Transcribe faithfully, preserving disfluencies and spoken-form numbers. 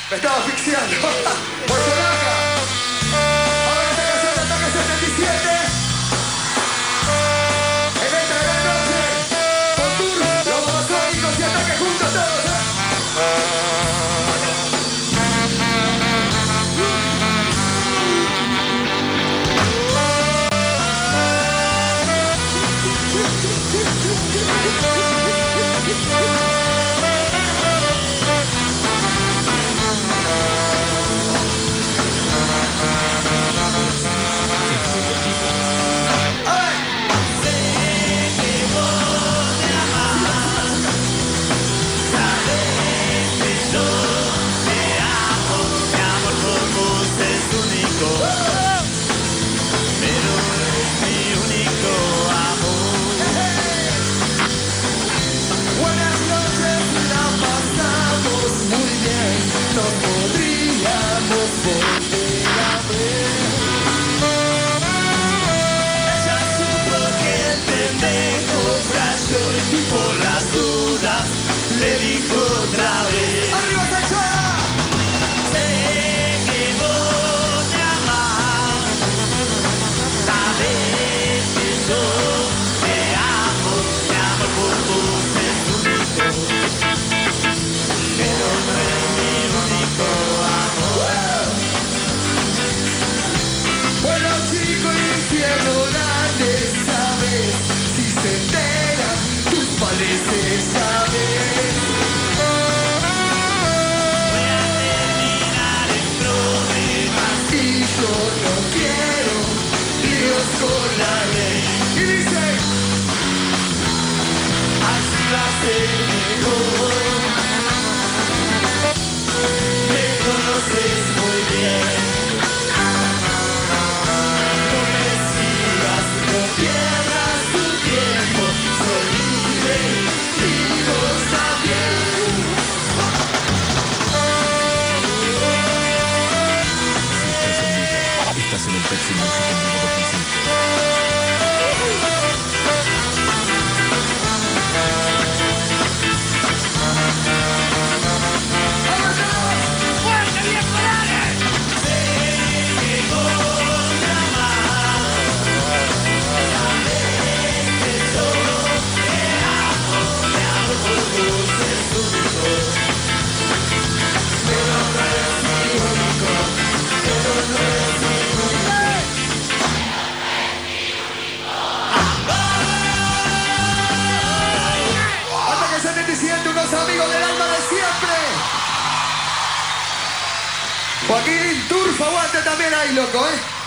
Me estaba asfixiando. Portolaca. Ahora esta canción de Ataque setenta y siete. En esta gran noche, Contur, los babasónicos y Ataque juntos todos, ¿eh? Le dijo otra vez. ¡Arriba, Sacha! Sé que vos me amás. Sabes que yo te amo. Mi amor por vos es único. Pero no es mi único amor. Bueno, chico, infierno grande, ¿sabes? Si se enteran tus males esta vez. Yo no quiero líos con la ley. Y dice, así va a ser mejor. Me conoces muy bien. No me sigas, no pierdas tu tiempo. Soy libre y vos también. Estás en el Pepsi Music en vivo dos mil cinco. ¡Fuerte, viejo, dale! Sé que vos me amás. Sabes que yo te amo. Mi amor por vos es único. Pero no es mi único. Pero no es mi único. Hasta que setenta y siete, unos amigos del alma de siempre. Joaquín Turfa, aguante también ahí, loco, ¿eh?